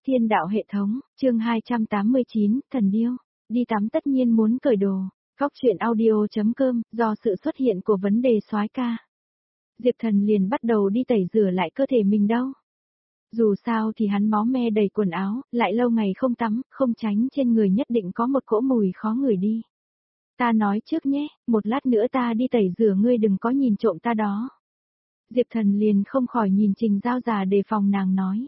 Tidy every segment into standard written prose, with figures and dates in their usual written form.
Thiên đạo hệ thống, chương 289, thần điêu. Đi tắm tất nhiên muốn cởi đồ. Góc truyện audio.com, do sự xuất hiện của vấn đề soái ca. Diệp Thần liền bắt đầu đi tẩy rửa lại cơ thể mình đâu. Dù sao thì hắn máu me đầy quần áo, lại lâu ngày không tắm, không tránh trên người nhất định có một cỗ mùi khó ngửi đi. Ta nói trước nhé, một lát nữa ta đi tẩy rửa ngươi đừng có nhìn trộm ta đó. Diệp Thần liền không khỏi nhìn Trình Giao già đề phòng nàng nói.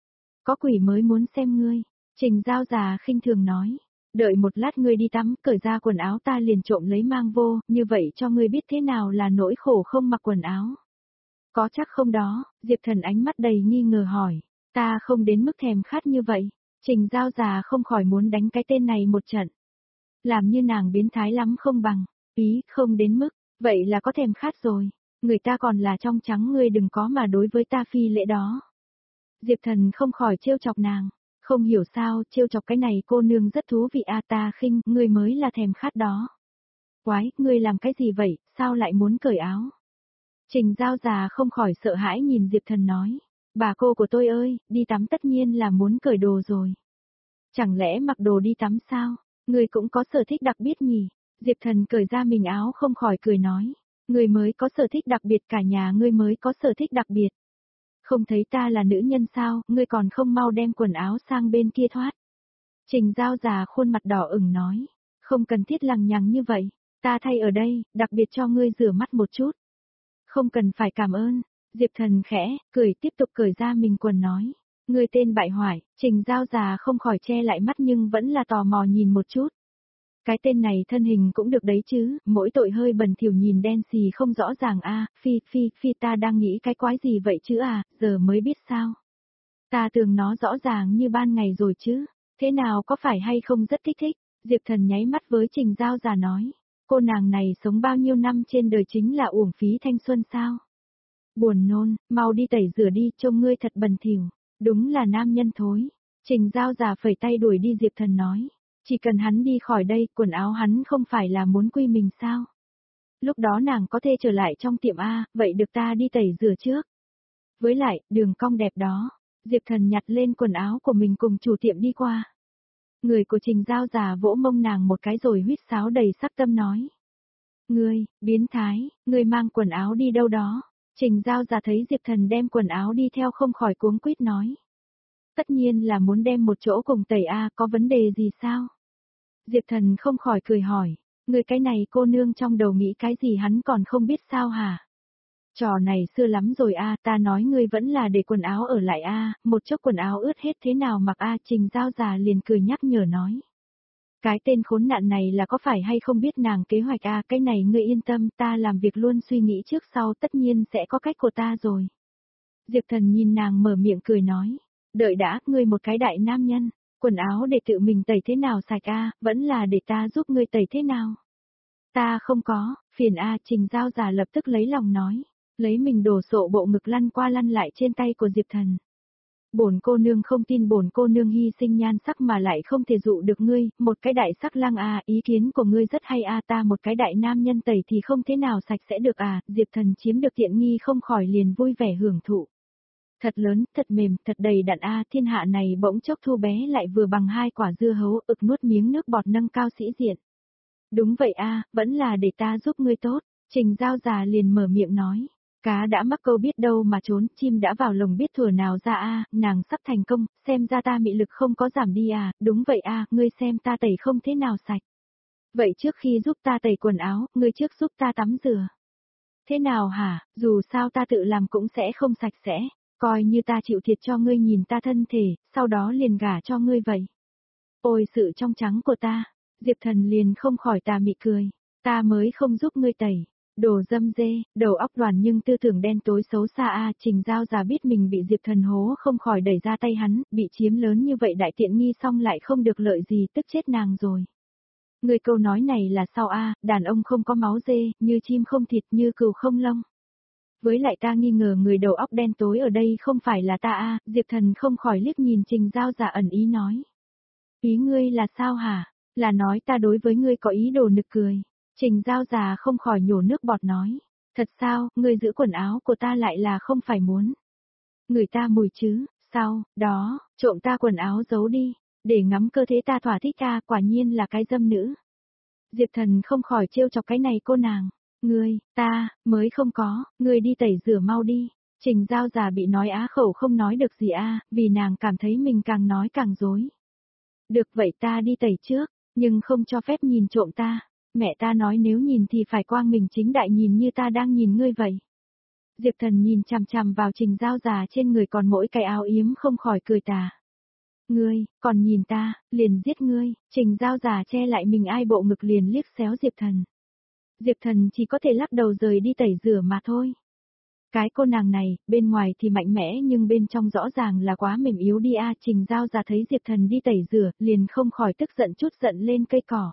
Có quỷ mới muốn xem ngươi. Trình Giao già khinh thường nói. Đợi một lát ngươi đi tắm, cởi ra quần áo ta liền trộm lấy mang vô, như vậy cho ngươi biết thế nào là nỗi khổ không mặc quần áo. Có chắc không đó, Diệp Thần ánh mắt đầy nghi ngờ hỏi. Ta không đến mức thèm khát như vậy. Trình Giao già không khỏi muốn đánh cái tên này một trận. Làm như nàng biến thái lắm không bằng. Ý, không đến mức, vậy là có thèm khát rồi. Người ta còn là trong trắng ngươi đừng có mà đối với ta phi lễ đó. Diệp Thần không khỏi trêu chọc nàng, không hiểu sao trêu chọc cái này cô nương rất thú vị a ta khinh, ngươi mới là thèm khát đó. Quái, ngươi làm cái gì vậy, sao lại muốn cởi áo? Trình Giao già không khỏi sợ hãi nhìn Diệp Thần nói, bà cô của tôi ơi, đi tắm tất nhiên là muốn cởi đồ rồi. Chẳng lẽ mặc đồ đi tắm sao, ngươi cũng có sở thích đặc biệt nhỉ? Diệp Thần cởi ra mình áo không khỏi cười nói, ngươi mới có sở thích đặc biệt cả nhà ngươi mới có sở thích đặc biệt. Không thấy ta là nữ nhân sao, ngươi còn không mau đem quần áo sang bên kia thoát. Trình Giao già khuôn mặt đỏ ửng nói, không cần thiết lằng nhằng như vậy, ta thay ở đây, đặc biệt cho ngươi rửa mắt một chút. Không cần phải cảm ơn, Diệp Thần khẽ, cười tiếp tục cởi ra mình quần nói, ngươi tên bại hoại, Trình Giao già không khỏi che lại mắt nhưng vẫn là tò mò nhìn một chút. Cái tên này thân hình cũng được đấy chứ, mỗi tội hơi bẩn thỉu nhìn đen xì không rõ ràng a, phi ta đang nghĩ cái quái gì vậy chứ à, giờ mới biết sao. Ta tưởng nó rõ ràng như ban ngày rồi chứ, thế nào có phải hay không rất kích thích, Diệp Thần nháy mắt với Trình Giao già nói, cô nàng này sống bao nhiêu năm trên đời chính là uổng phí thanh xuân sao. Buồn nôn, mau đi tẩy rửa đi, trông ngươi thật bẩn thỉu, đúng là nam nhân thối. Trình Giao già phẩy tay đuổi đi Diệp Thần nói. Chỉ cần hắn đi khỏi đây, quần áo hắn không phải là muốn quy mình sao? Lúc đó nàng có thể trở lại trong tiệm A, vậy được ta đi tẩy rửa trước. Với lại, đường cong đẹp đó, Diệp Thần nhặt lên quần áo của mình cùng chủ tiệm đi qua. Người của Trình Giao già vỗ mông nàng một cái rồi huýt sáo đầy sắc tâm nói. Ngươi, biến thái, ngươi mang quần áo đi đâu đó? Trình Giao già thấy Diệp Thần đem quần áo đi theo không khỏi cuống quýt nói. Tất nhiên là muốn đem một chỗ cùng tẩy A, có vấn đề gì sao? Diệp Thần không khỏi cười hỏi, người cái này cô nương trong đầu nghĩ cái gì hắn còn không biết sao hả? Trò này xưa lắm rồi a, ta nói ngươi vẫn là để quần áo ở lại a, một chốc quần áo ướt hết thế nào mặc a, Trình Giao già liền cười nhắc nhở nói. Cái tên khốn nạn này là có phải hay không biết nàng kế hoạch a, cái này ngươi yên tâm, ta làm việc luôn suy nghĩ trước sau tất nhiên sẽ có cách của ta rồi. Diệp Thần nhìn nàng mở miệng cười nói, đợi đã, ngươi một cái đại nam nhân. Quần áo để tự mình tẩy thế nào sạch a, vẫn là để ta giúp ngươi tẩy thế nào? Ta không có, phiền a, Trình Giao già lập tức lấy lòng nói, lấy mình đổ sộ bộ ngực lăn qua lăn lại trên tay của Diệp Thần. Bổn cô nương không tin bổn cô nương hy sinh nhan sắc mà lại không thể dụ được ngươi, một cái đại sắc lang a, ý kiến của ngươi rất hay a, ta một cái đại nam nhân tẩy thì không thế nào sạch sẽ được à, Diệp Thần chiếm được tiện nghi không khỏi liền vui vẻ hưởng thụ. Thật lớn, thật mềm, thật đầy đặn a, thiên hạ này bỗng chốc thu bé lại vừa bằng hai quả dưa hấu, ực nuốt miếng nước bọt nâng cao sĩ diện. Đúng vậy a, vẫn là để ta giúp ngươi tốt, Trình Giao già liền mở miệng nói. Cá đã mắc câu biết đâu mà trốn, chim đã vào lồng biết thuở nào ra a, nàng sắp thành công, xem ra ta mị lực không có giảm đi à, đúng vậy a, ngươi xem ta tẩy không thế nào sạch. Vậy trước khi giúp ta tẩy quần áo, ngươi trước giúp ta tắm rửa. Thế nào hả, dù sao ta tự làm cũng sẽ không sạch sẽ. Coi như ta chịu thiệt cho ngươi nhìn ta thân thể, sau đó liền gả cho ngươi vậy. Ôi sự trong trắng của ta, Diệp Thần liền không khỏi tà mị cười, ta mới không giúp ngươi tẩy, đồ dâm dê, đầu óc đoàn nhưng tư tưởng đen tối xấu xa a, Trình Giao già biết mình bị Diệp Thần hố không khỏi đẩy ra tay hắn, bị chiếm lớn như vậy đại tiện nghi xong lại không được lợi gì tức chết nàng rồi. Người câu nói này là sao a, đàn ông không có máu dê, như chim không thịt như cừu không lông. Với lại ta nghi ngờ người đầu óc đen tối ở đây không phải là ta a, Diệp Thần không khỏi liếc nhìn Trình Giao già ẩn ý nói. Ý ngươi là sao hả? Là nói ta đối với ngươi có ý đồ nực cười. Trình Giao già không khỏi nhổ nước bọt nói. Thật sao, ngươi giữ quần áo của ta lại là không phải muốn. Người ta mùi chứ, sao, đó, Trộm ta quần áo giấu đi, để ngắm cơ thể ta thỏa thích ta, quả nhiên là cái dâm nữ. Diệp Thần không khỏi trêu chọc cái này cô nàng. Ngươi, ta, mới không có, ngươi đi tẩy rửa mau đi. Trình Giao già bị nói á khẩu không nói được gì vì nàng cảm thấy mình càng nói càng dối. Được vậy ta đi tẩy trước, nhưng không cho phép nhìn trộm ta. Mẹ ta nói nếu nhìn thì phải quang minh chính đại nhìn như ta đang nhìn ngươi vậy. Diệp Thần nhìn chằm chằm vào Trình Giao già trên người còn mỗi cái áo yếm không khỏi cười tà. Ngươi, còn nhìn ta, liền giết ngươi. Trình Giao già che lại mình ai bộ ngực liền liếc xéo Diệp Thần. Diệp Thần chỉ có thể lắc đầu rời đi tẩy rửa mà thôi. Cái cô nàng này, bên ngoài thì mạnh mẽ nhưng bên trong rõ ràng là quá mềm yếu đi Trình Giao già thấy Diệp Thần đi tẩy rửa, liền không khỏi tức giận chút giận lên cây cỏ.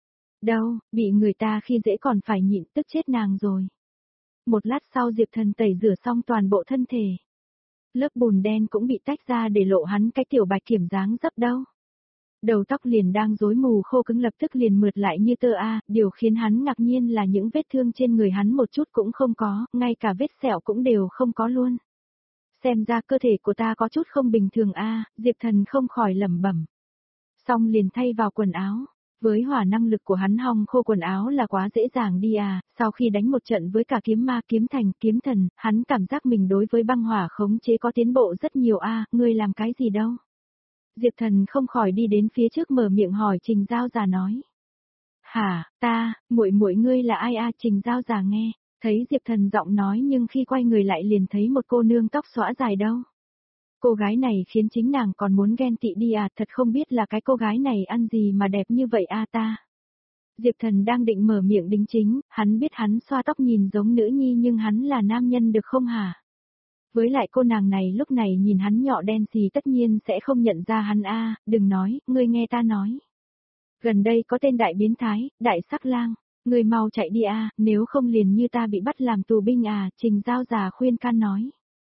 Đâu, bị người ta khi dễ còn phải nhịn tức chết nàng rồi. Một lát sau Diệp Thần tẩy rửa xong toàn bộ thân thể. Lớp bùn đen cũng bị tách ra để lộ hắn cái tiểu bạch kiểm dáng dấp đâu. Đầu tóc liền đang rối mù khô cứng lập tức liền mượt lại như tơ điều khiến hắn ngạc nhiên là những vết thương trên người hắn một chút cũng không có, ngay cả vết sẹo cũng đều không có luôn. Xem ra cơ thể của ta có chút không bình thường Diệp Thần không khỏi lẩm bẩm. Xong liền thay vào quần áo. Với hỏa năng lực của hắn hong khô quần áo là quá dễ dàng đi sau khi đánh một trận với cả kiếm ma kiếm thành kiếm thần, hắn cảm giác mình đối với băng hỏa khống chế có tiến bộ rất nhiều ngươi làm cái gì đâu. Diệp Thần không khỏi đi đến phía trước mở miệng hỏi Trình Giao già nói. Hả, ta, muội muội ngươi là ai Trình Giao già nghe, thấy Diệp Thần giọng nói nhưng khi quay người lại liền thấy một cô nương tóc xõa dài đâu. Cô gái này khiến chính nàng còn muốn ghen tị đi thật không biết là cái cô gái này ăn gì mà đẹp như vậy ta. Diệp Thần đang định mở miệng đính chính, hắn biết hắn xoa tóc nhìn giống nữ nhi nhưng hắn là nam nhân được không hả? Với lại cô nàng này lúc này nhìn hắn nhọ đen xì tất nhiên sẽ không nhận ra hắn đừng nói, ngươi nghe ta nói. Gần đây có tên đại biến thái, đại sắc lang, ngươi mau chạy đi nếu không liền như ta bị bắt làm tù binh Trình Giao già khuyên can nói.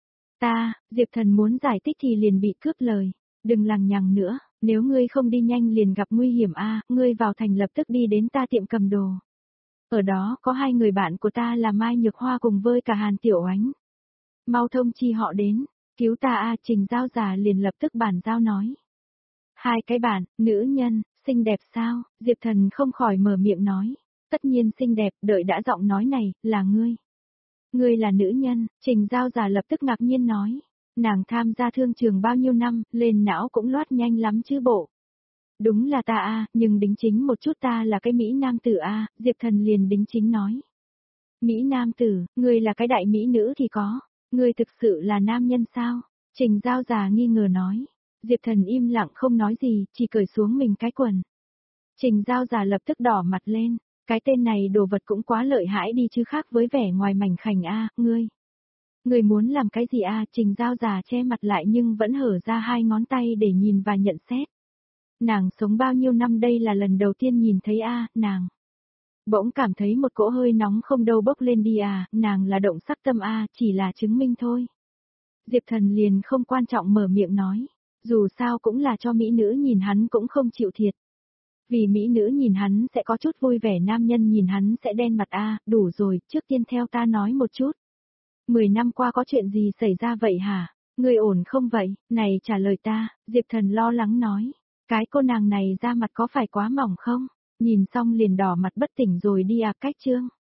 Diệp Thần muốn giải thích thì liền bị cướp lời. Đừng lằng nhằng nữa, nếu ngươi không đi nhanh liền gặp nguy hiểm ngươi vào thành lập tức đi đến ta tiệm cầm đồ. Ở đó có hai người bạn của ta là Mai Nhược Hoa cùng với cả Hàn Tiểu Oánh. Mau thông chi họ đến, cứu ta Trình Giao già liền lập tức bản giao nói. Hai cái bạn, nữ nhân, xinh đẹp sao? Diệp Thần không khỏi mở miệng nói. Tất nhiên xinh đẹp, đợi đã giọng nói này, là ngươi. Ngươi là nữ nhân, Trình Giao già lập tức ngạc nhiên nói. Nàng tham gia thương trường bao nhiêu năm, lên não cũng loát nhanh lắm chứ bộ. Đúng là ta nhưng đính chính một chút ta là cái Mỹ nam tử Diệp Thần liền đính chính nói. Mỹ nam tử, ngươi là cái đại Mỹ nữ thì có, ngươi thực sự là nam nhân sao? Trình Giao già nghi ngờ nói. Diệp Thần im lặng không nói gì, chỉ cởi xuống mình cái quần. Trình Giao già lập tức đỏ mặt lên. Cái tên này đồ vật cũng quá lợi hại đi chứ khác với vẻ ngoài mảnh khảnh ngươi. Ngươi muốn làm cái gì Trình Giao già che mặt lại nhưng vẫn hở ra hai ngón tay để nhìn và nhận xét. Nàng sống bao nhiêu năm đây là lần đầu tiên nhìn thấy nàng. Bỗng cảm thấy một cỗ hơi nóng không đâu bốc lên đi nàng là động sắc tâm chỉ là chứng minh thôi. Diệp Thần liền không quan trọng mở miệng nói, dù sao cũng là cho mỹ nữ nhìn hắn cũng không chịu thiệt. Vì mỹ nữ nhìn hắn sẽ có chút vui vẻ nam nhân nhìn hắn sẽ đen mặt đủ rồi, trước tiên theo ta nói một chút. 10 năm qua có chuyện gì xảy ra vậy hả? Ngươi ổn không vậy? Này trả lời ta, Diệp Thần lo lắng nói. Cái cô nàng này da mặt có phải quá mỏng không? Nhìn xong liền đỏ mặt bất tỉnh rồi đi cách chương.